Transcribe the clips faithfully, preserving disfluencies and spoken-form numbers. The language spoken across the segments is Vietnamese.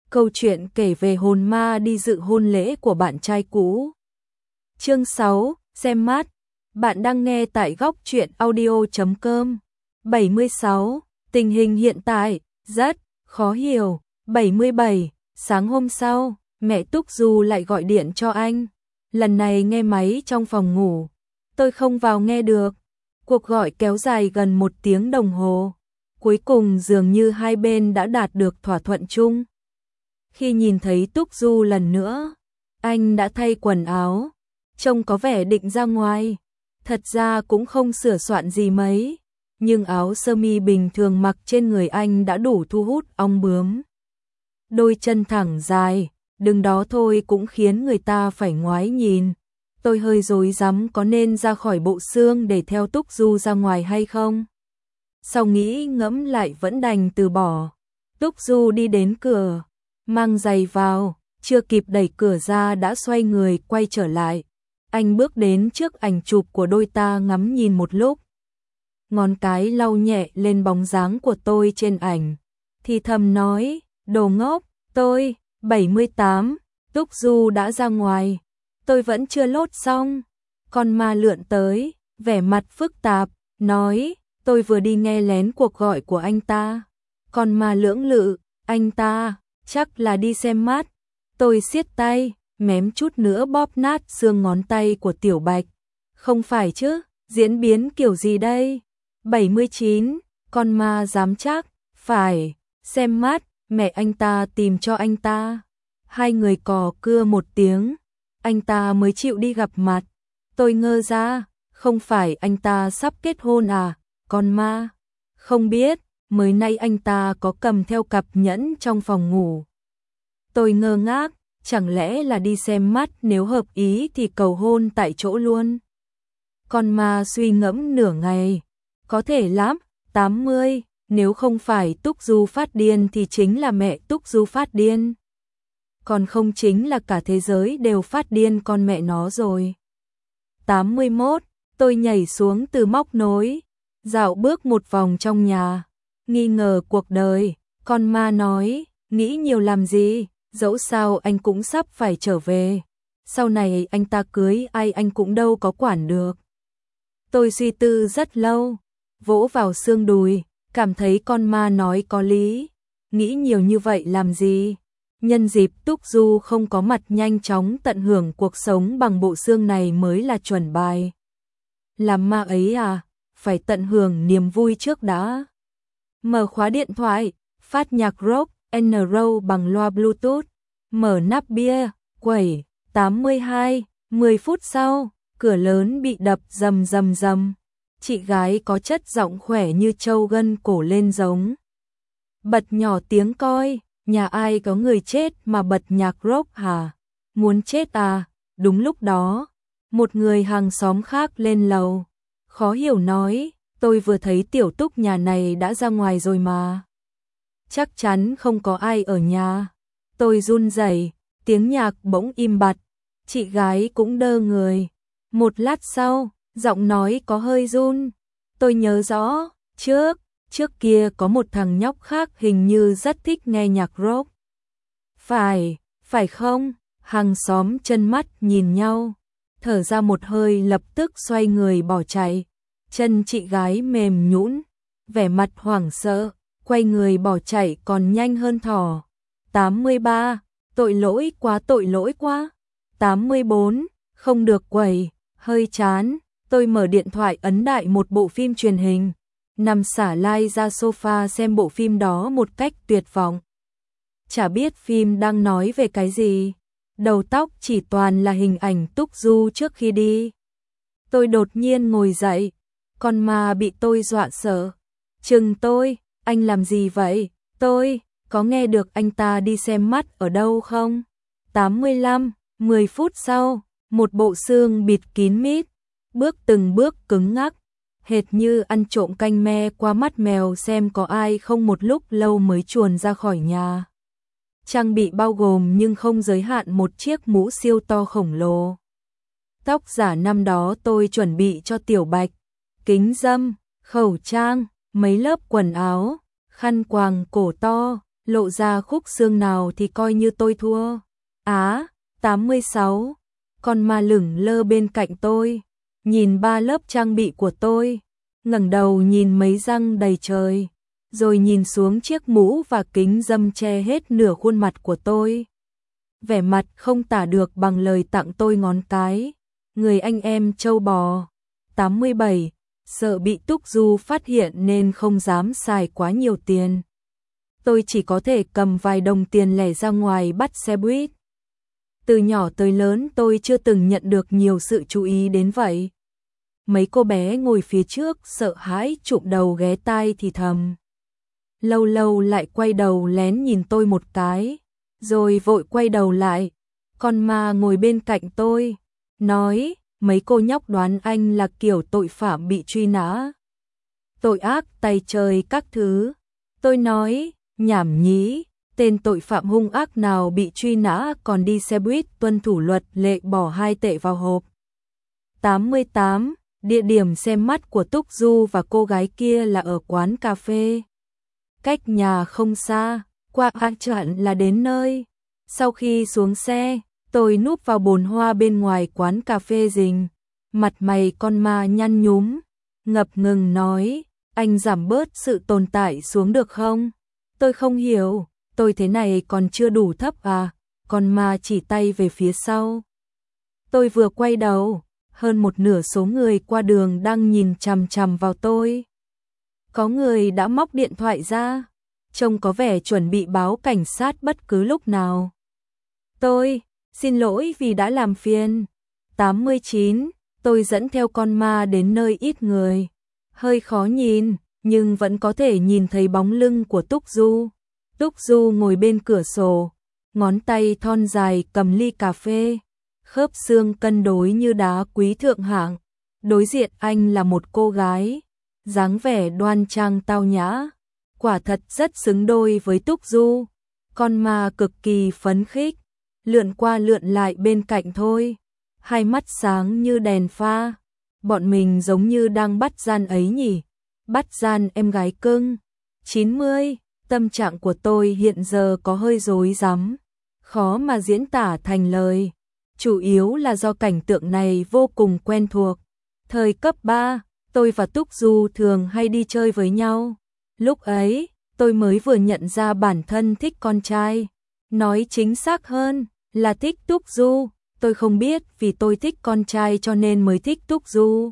Câu chuyện kể về hồn ma đi dự hôn lễ của bạn trai cũ. Chương sáu, xem mắt. Bạn đang nghe tại góc truyện audio chấm com. bảy mươi sáu. Tình hình hiện tại rất khó hiểu. bảy mươi bảy. Sáng hôm sau, mẹ Túc Du lại gọi điện cho anh. Lần này nghe máy trong phòng ngủ. Tôi không vào nghe được. Cuộc gọi kéo dài gần một tiếng đồng hồ. Cuối cùng dường như hai bên đã đạt được thỏa thuận chung. Khi nhìn thấy Túc Du lần nữa, anh đã thay quần áo, trông có vẻ định ra ngoài. Thật ra cũng không sửa soạn gì mấy, nhưng áo sơ mi bình thường mặc trên người anh đã đủ thu hút ong bướm. Đôi chân thẳng dài, đứng đó thôi cũng khiến người ta phải ngoái nhìn. Tôi hơi rối rắm có nên ra khỏi bộ xương để theo Túc Du ra ngoài hay không. Sau nghĩ ngẫm lại vẫn đành từ bỏ. Túc Du đi đến cửa, mang giày vào, chưa kịp đẩy cửa ra đã xoay người quay trở lại. Anh bước đến trước ảnh chụp của đôi ta ngắm nhìn một lúc. Ngón cái lau nhẹ lên bóng dáng của tôi trên ảnh. Thì thầm nói, đồ ngốc, tôi, bảy mươi tám, Túc Du đã ra ngoài. Tôi vẫn chưa lốt xong. Con ma lượn tới, vẻ mặt phức tạp, nói, tôi vừa đi nghe lén cuộc gọi của anh ta. Con ma lưỡng lự, anh ta chắc là đi xem mắt. Tôi siết tay, mém chút nữa bóp nát xương ngón tay của Tiểu Bạch. Không phải chứ, diễn biến kiểu gì đây? bảy mươi chín, con ma dám chắc, phải, xem mắt, mẹ anh ta tìm cho anh ta. Hai người cò cưa một tiếng, anh ta mới chịu đi gặp mặt. Tôi ngơ ra, không phải anh ta sắp kết hôn à, con ma? Không biết. Mới nay anh ta có cầm theo cặp nhẫn trong phòng ngủ. Tôi ngơ ngác, chẳng lẽ là đi xem mắt, nếu hợp ý thì cầu hôn tại chỗ luôn. Con ma suy ngẫm nửa ngày, có thể lắm, tám mươi, nếu không phải Túc Du phát điên thì chính là mẹ Túc Du phát điên. Còn không chính là cả thế giới đều phát điên con mẹ nó rồi. tám mươi mốt, tôi nhảy xuống từ móc nối, dạo bước một vòng trong nhà. Nghi ngờ cuộc đời, con ma nói, nghĩ nhiều làm gì, dẫu sao anh cũng sắp phải trở về. Sau này anh ta cưới ai anh cũng đâu có quản được. Tôi suy tư rất lâu, vỗ vào xương đùi, cảm thấy con ma nói có lý. Nghĩ nhiều như vậy làm gì? Nhân dịp Túc Du không có mặt, nhanh chóng tận hưởng cuộc sống bằng bộ xương này mới là chuẩn bài. Làm ma ấy à, phải tận hưởng niềm vui trước đã. Mở khóa điện thoại, phát nhạc rock and roll bằng loa Bluetooth, mở nắp bia, quẩy, tám mươi hai, mười phút sau, cửa lớn bị đập rầm rầm rầm. Chị gái có chất giọng khỏe như trâu gân cổ lên giống. Bật nhỏ tiếng coi, nhà ai có người chết mà bật nhạc rock hả? Muốn chết à? Đúng lúc đó, một người hàng xóm khác lên lầu, khó hiểu nói, tôi vừa thấy Tiểu Túc nhà này đã ra ngoài rồi mà. Chắc chắn không có ai ở nhà. Tôi run rẩy, tiếng nhạc bỗng im bặt, chị gái cũng đơ người. Một lát sau, giọng nói có hơi run. Tôi nhớ rõ, trước, trước kia có một thằng nhóc khác hình như rất thích nghe nhạc rock. Phải, phải không? Hàng xóm chân mắt nhìn nhau, thở ra một hơi lập tức xoay người bỏ chạy. Chân chị gái mềm nhũn, vẻ mặt hoảng sợ, quay người bỏ chạy còn nhanh hơn thỏ. tám mươi ba, tội lỗi quá, tội lỗi quá. tám mươi bốn, không được quẩy, hơi chán. Tôi mở điện thoại ấn đại một bộ phim truyền hình, nằm xả lai ra sofa xem bộ phim đó một cách tuyệt vọng. Chả biết phim đang nói về cái gì, đầu tóc chỉ toàn là hình ảnh Túc Du trước khi đi. Tôi đột nhiên ngồi dậy. Con ma bị tôi dọa sợ. Chừng tôi, anh làm gì vậy? Tôi, có nghe được anh ta đi xem mắt ở đâu không? tám mươi lăm, mười phút sau, một bộ xương bịt kín mít, bước từng bước cứng ngắc, hệt như ăn trộm canh me qua mắt mèo xem có ai không, một lúc lâu mới chuồn ra khỏi nhà. Trang bị bao gồm nhưng không giới hạn một chiếc mũ siêu to khổng lồ. Tóc giả năm đó tôi chuẩn bị cho Tiểu Bạch. Kính râm, khẩu trang, mấy lớp quần áo, khăn quàng cổ to, lộ ra khúc xương nào thì coi như tôi thua. Á, tám mươi sáu, con ma lửng lơ bên cạnh tôi, nhìn ba lớp trang bị của tôi, ngẩng đầu nhìn mấy răng đầy trời, rồi nhìn xuống chiếc mũ và kính râm che hết nửa khuôn mặt của tôi. Vẻ mặt không tả được bằng lời tặng tôi ngón cái, người anh em trâu bò. tám mươi bảy, sợ bị Túc Du phát hiện nên không dám xài quá nhiều tiền. Tôi chỉ có thể cầm vài đồng tiền lẻ ra ngoài bắt xe buýt. Từ nhỏ tới lớn tôi chưa từng nhận được nhiều sự chú ý đến vậy. Mấy cô bé ngồi phía trước sợ hãi chụm đầu ghé tai thì thầm. Lâu lâu lại quay đầu lén nhìn tôi một cái, rồi vội quay đầu lại. Con ma ngồi bên cạnh tôi, nói, mấy cô nhóc đoán anh là kiểu tội phạm bị truy nã, tội ác tày trời các thứ. Tôi nói, nhảm nhí, tên tội phạm hung ác nào bị truy nã còn đi xe buýt tuân thủ luật lệ bỏ hai tệ vào hộp. tám mươi tám, địa điểm xem mắt của Túc Du và cô gái kia là ở quán cà phê. Cách nhà không xa, qua ăn chặn là đến nơi. Sau khi xuống xe, tôi núp vào bồn hoa bên ngoài quán cà phê rình. Mặt mày con ma nhăn nhúm, ngập ngừng nói, anh giảm bớt sự tồn tại xuống được không? Tôi không hiểu, tôi thế này còn chưa đủ thấp à? Con ma chỉ tay về phía sau. Tôi vừa quay đầu, hơn một nửa số người qua đường đang nhìn chằm chằm vào tôi. Có người đã móc điện thoại ra, trông có vẻ chuẩn bị báo cảnh sát bất cứ lúc nào. Tôi, xin lỗi vì đã làm phiền. tám mươi chín, tôi dẫn theo con ma đến nơi ít người. Hơi khó nhìn, nhưng vẫn có thể nhìn thấy bóng lưng của Túc Du. Túc Du ngồi bên cửa sổ, ngón tay thon dài cầm ly cà phê, khớp xương cân đối như đá quý thượng hạng. Đối diện anh là một cô gái, dáng vẻ đoan trang tao nhã, quả thật rất xứng đôi với Túc Du. Con ma cực kỳ phấn khích, lượn qua lượn lại bên cạnh thôi, hai mắt sáng như đèn pha. Bọn mình giống như đang bắt gian ấy nhỉ, bắt gian em gái cưng. chín mươi, tâm trạng của tôi hiện giờ có hơi rối rắm, khó mà diễn tả thành lời, chủ yếu là do cảnh tượng này vô cùng quen thuộc. Thời cấp ba, tôi và Túc Du thường hay đi chơi với nhau. Lúc ấy, tôi mới vừa nhận ra bản thân thích con trai. Nói chính xác hơn là thích Túc Du. Tôi không biết vì tôi thích con trai cho nên mới thích Túc Du,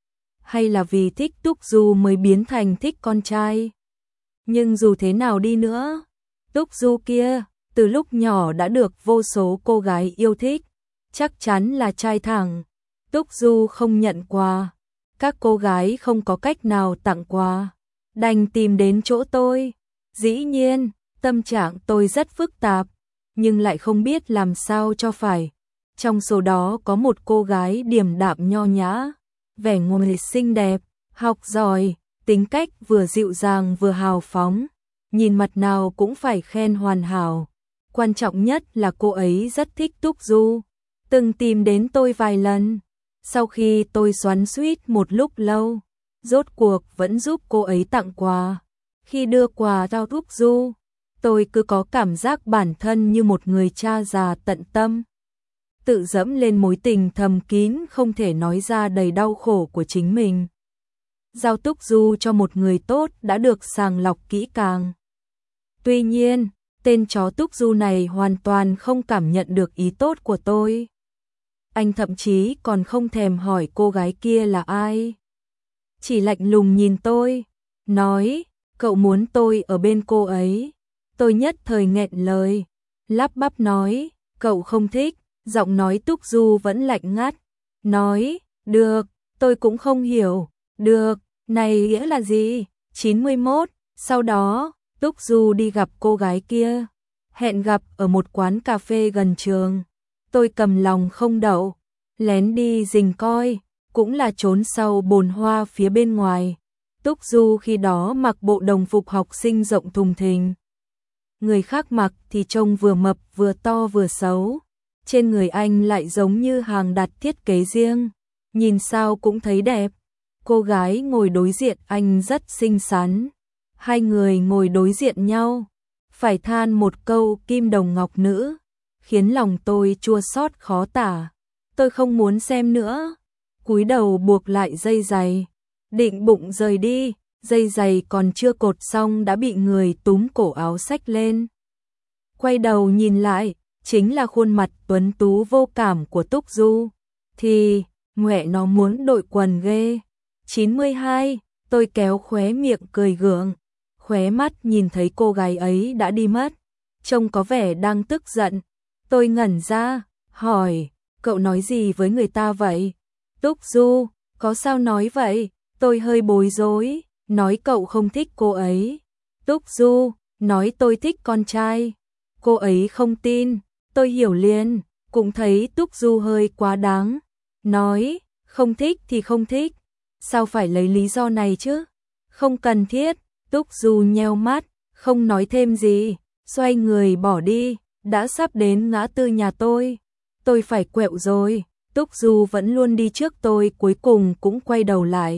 hay là vì thích Túc Du mới biến thành thích con trai. Nhưng dù thế nào đi nữa, Túc Du kia từ lúc nhỏ đã được vô số cô gái yêu thích, chắc chắn là trai thẳng. Túc Du không nhận quà, các cô gái không có cách nào tặng quà, đành tìm đến chỗ tôi. Dĩ nhiên, tâm trạng tôi rất phức tạp, nhưng lại không biết làm sao cho phải. Trong số đó có một cô gái điềm đạm nho nhã, vẻ ngoài xinh đẹp, học giỏi, tính cách vừa dịu dàng vừa hào phóng, nhìn mặt nào cũng phải khen hoàn hảo. Quan trọng nhất là cô ấy rất thích Túc Du, từng tìm đến tôi vài lần. Sau khi tôi xoắn xuýt một lúc lâu, rốt cuộc vẫn giúp cô ấy tặng quà. Khi đưa quà cho Túc Du, tôi cứ có cảm giác bản thân như một người cha già tận tâm, tự dẫm lên mối tình thầm kín không thể nói ra đầy đau khổ của chính mình. Giao Túc Du cho một người tốt đã được sàng lọc kỹ càng. Tuy nhiên, tên chó Túc Du này hoàn toàn không cảm nhận được ý tốt của tôi. Anh thậm chí còn không thèm hỏi cô gái kia là ai. Chỉ lạnh lùng nhìn tôi, nói, cậu muốn tôi ở bên cô ấy. Tôi nhất thời nghẹn lời, lắp bắp nói, cậu không thích. Giọng nói Túc Du vẫn lạnh ngắt, nói, được, tôi cũng không hiểu, được, này nghĩa là gì? chín mươi mốt, sau đó, Túc Du đi gặp cô gái kia, hẹn gặp ở một quán cà phê gần trường. Tôi cầm lòng không đậu, lén đi rình coi, cũng là trốn sau bồn hoa phía bên ngoài. Túc Du khi đó mặc bộ đồng phục học sinh rộng thùng thình. Người khác mặc thì trông vừa mập vừa to vừa xấu. Trên người anh lại giống như hàng đặt thiết kế riêng, nhìn sao cũng thấy đẹp. Cô gái ngồi đối diện anh rất xinh xắn, hai người ngồi đối diện nhau, phải than một câu kim đồng ngọc nữ, khiến lòng tôi chua xót khó tả. Tôi không muốn xem nữa, cúi đầu buộc lại dây giày, định bụng rời đi, dây giày còn chưa cột xong đã bị người túm cổ áo xách lên. Quay đầu nhìn lại, chính là khuôn mặt tuấn tú vô cảm của Túc Du. Thì, mẹ nó muốn đội quần ghê. chín mươi hai, tôi kéo khóe miệng cười gượng, khóe mắt nhìn thấy cô gái ấy đã đi mất, trông có vẻ đang tức giận. Tôi ngẩn ra, hỏi, cậu nói gì với người ta vậy? Túc Du, có sao nói vậy? Tôi hơi bối rối, nói cậu không thích cô ấy. Túc Du, nói tôi thích con trai. Cô ấy không tin, tôi hiểu liền, cũng thấy Túc Du hơi quá đáng. Nói, không thích thì không thích, sao phải lấy lý do này chứ? Không cần thiết. Túc Du nheo mắt, không nói thêm gì, xoay người bỏ đi, đã sắp đến ngã tư nhà tôi. Tôi phải quẹo rồi, Túc Du vẫn luôn đi trước tôi, cuối cùng cũng quay đầu lại.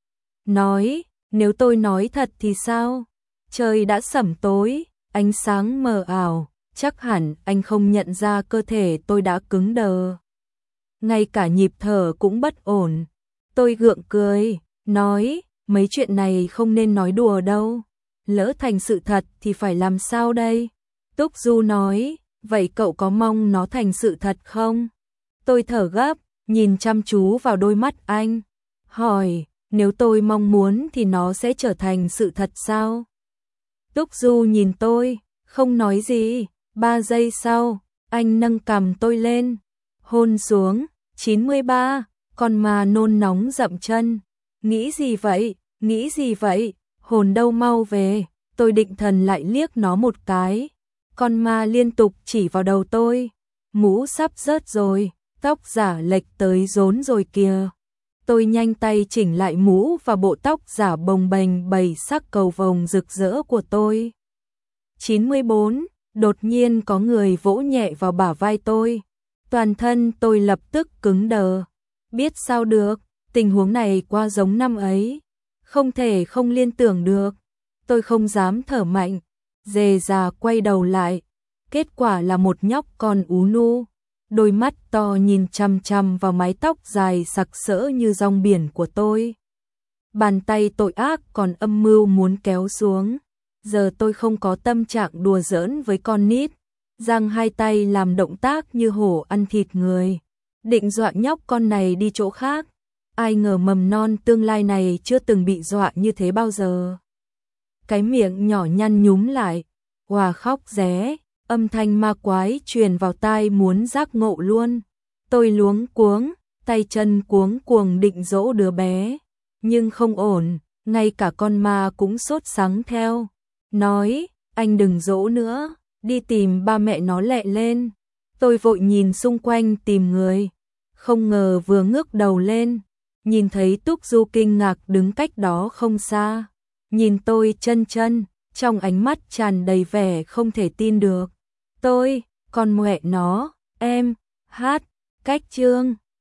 Nói, nếu tôi nói thật thì sao? Trời đã sẩm tối, ánh sáng mờ ảo, chắc hẳn anh không nhận ra cơ thể tôi đã cứng đờ. Ngay cả nhịp thở cũng bất ổn. Tôi gượng cười, nói, mấy chuyện này không nên nói đùa đâu. Lỡ thành sự thật thì phải làm sao đây? Túc Du nói, vậy cậu có mong nó thành sự thật không? Tôi thở gấp, nhìn chăm chú vào đôi mắt anh. Hỏi, nếu tôi mong muốn thì nó sẽ trở thành sự thật sao? Túc Du nhìn tôi, không nói gì. Ba giây sau, anh nâng cằm tôi lên, hôn xuống. chín mươi ba, con ma nôn nóng dậm chân. Nghĩ gì vậy? Nghĩ gì vậy? Hồn đâu mau về. Tôi định thần lại liếc nó một cái. Con ma liên tục chỉ vào đầu tôi. Mũ sắp rớt rồi, tóc giả lệch tới rốn rồi kìa. Tôi nhanh tay chỉnh lại mũ và bộ tóc giả bồng bềnh bảy sắc cầu vồng rực rỡ của tôi. chín mươi bốn, đột nhiên có người vỗ nhẹ vào bả vai tôi. Toàn thân tôi lập tức cứng đờ. Biết sao được, tình huống này quá giống năm ấy. Không thể không liên tưởng được. Tôi không dám thở mạnh, dề già quay đầu lại. Kết quả là một nhóc con ú nu, đôi mắt to nhìn chằm chằm vào mái tóc dài sặc sỡ như rong biển của tôi. Bàn tay tội ác còn âm mưu muốn kéo xuống. Giờ tôi không có tâm trạng đùa giỡn với con nít. Giang hai tay làm động tác như hổ ăn thịt người, định dọa nhóc con này đi chỗ khác. Ai ngờ mầm non tương lai này chưa từng bị dọa như thế bao giờ. Cái miệng nhỏ nhăn nhúm lại, hòa khóc ré, âm thanh ma quái truyền vào tai muốn giác ngộ luôn. Tôi luống cuống, tay chân cuống cuồng định dỗ đứa bé, nhưng không ổn, ngay cả con ma cũng sốt sắng theo. Nói, anh đừng dỗ nữa, đi tìm ba mẹ nó lẹ lên. Tôi vội nhìn xung quanh tìm người, không ngờ vừa ngước đầu lên, nhìn thấy Túc Du kinh ngạc đứng cách đó không xa. Nhìn tôi chân chân, trong ánh mắt tràn đầy vẻ không thể tin được. Tôi, con mẹ nó, em, hát, cách chương.